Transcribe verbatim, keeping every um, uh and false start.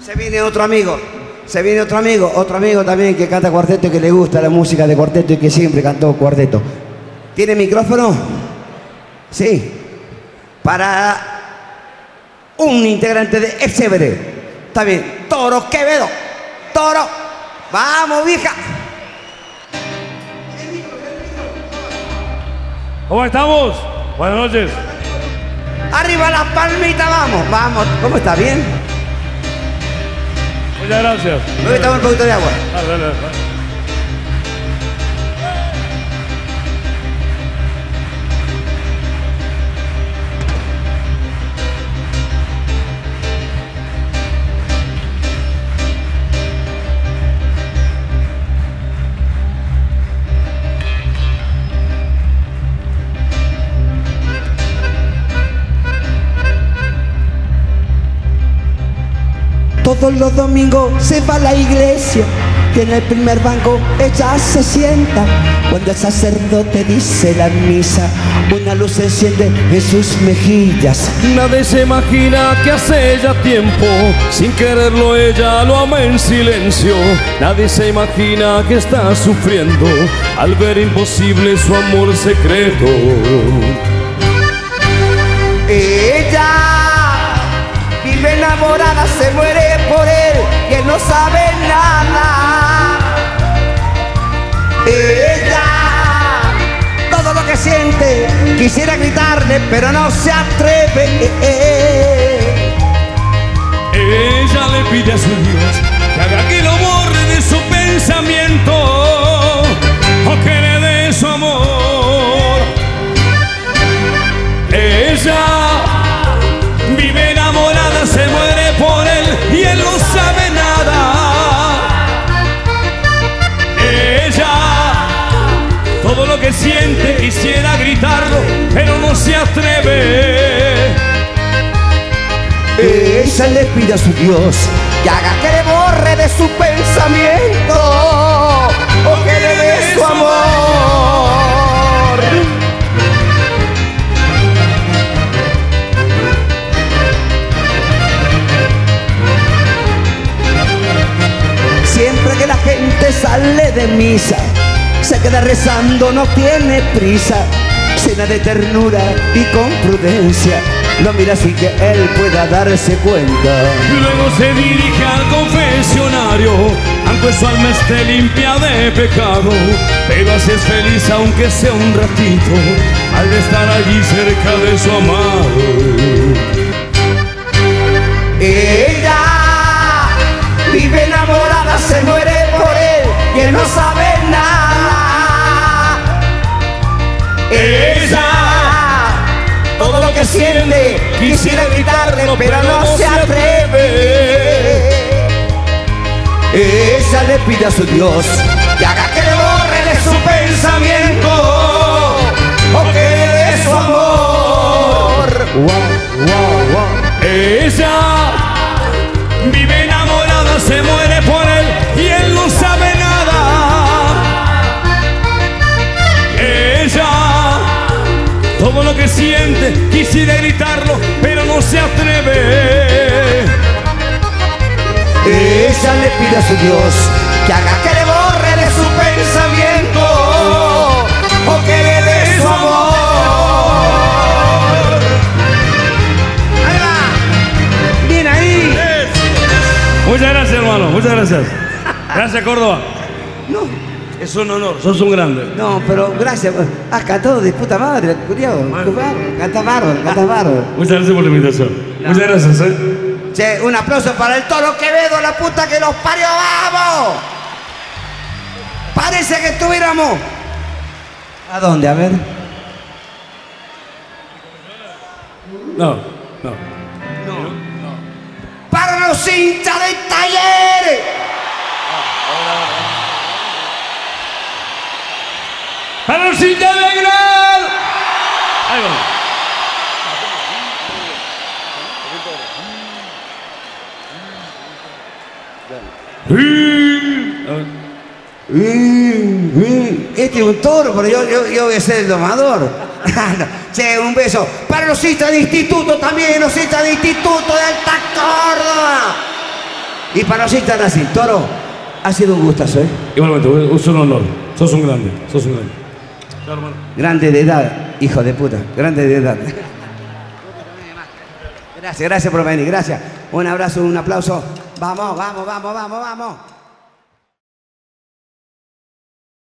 Se viene otro amigo. Se viene otro amigo. Otro amigo también que canta cuarteto y que le gusta la música de cuarteto y que siempre cantó cuarteto. ¿Tiene micrófono? Sí. Para un integrante de Exevere. Está bien. Toro Quevedo. Toro. Vamos, vieja. ¿Cómo estamos? Buenas noches. Arriba las palmitas, vamos, vamos. ¿Cómo está? ¿Bien? Muchas gracias. Luego estamos un poquito de agua. Dale, dale, dale. Todos los domingos se va a la iglesia y en el primer banco ella se sienta. Cuando el sacerdote dice la misa, una luz se enciende en sus mejillas. Nadie se imagina que hace ya tiempo, sin quererlo ella lo ama en silencio. Nadie se imagina que está sufriendo al ver imposible su amor secreto. Ella vive enamorada, se muere por él y él no sabe nada. Ella, todo lo que siente, quisiera gritarle, pero no se atreve. Ella le pide a su Dios que haga que lo borre de su pensamiento o que le dé su amor. Ella vive enamorada, se muere por él y él no sabe nada. Ella, todo lo que siente, quisiera gritarlo, pero no se atreve. Ella le pide a su Dios que haga que le borre de su pensamiento o que le dé su amor. Siempre que la gente sale de misa, se queda rezando, no tiene prisa, llena de ternura y con prudencia, lo mira sin que él pueda darse cuenta. Luego se dirige al confesionario, aunque su alma esté limpia de pecado, pero así es feliz aunque sea un ratito, al estar allí cerca de su amado. Ella vive enamorada, se muere por él y él no sabe nada. Ella, todo lo que siente, quisiera gritarle, pero no se atreve. Ella le pide a su Dios que haga que le borre de su pensamiento o que le dé su amor. Wow, wow, wow. Ella vive enamorada, se muere por él y él no sabe nada. Ella, todo lo que siente, quisiera gritarlo, pero no se atreve. Ella le pide a su Dios que haga que le borre de su pensamiento o que le dé su amor. Ahí va. Bien ahí. Muchas gracias, hermano. Muchas gracias. Gracias, Córdoba. No, Es un honor. Sos un grande. no, pero gracias. Has cantado de puta madre, curiado. Canta bárbaro, canta bárbaro. Muchas gracias por la invitación. Muchas gracias, ¿eh? Che, un aplauso para el Toro Quevedo, la puta que los parió, ¡vamos! Parece que estuviéramos. ¿A dónde? A ver. No, no. Para los hinchas de Talleres. ¡Para los hinchas de Belgrano! Ahí vamos. Este es un toro, pero yo, yo, yo voy a ser el domador. Che, un beso. Para los hinchas de instituto también, los hinchas de instituto de Alta Córdoba. Y para los hinchas así, Toro, ha sido un gustazo, ¿eh? Igualmente, es un honor. Sos un grande, sos un grande. Claro, hermano. Grande de edad, hijo de puta. Grande de edad. Gracias, gracias por venir, gracias. Un abrazo, un aplauso. Vamos, vamos, vamos, vamos, vamos.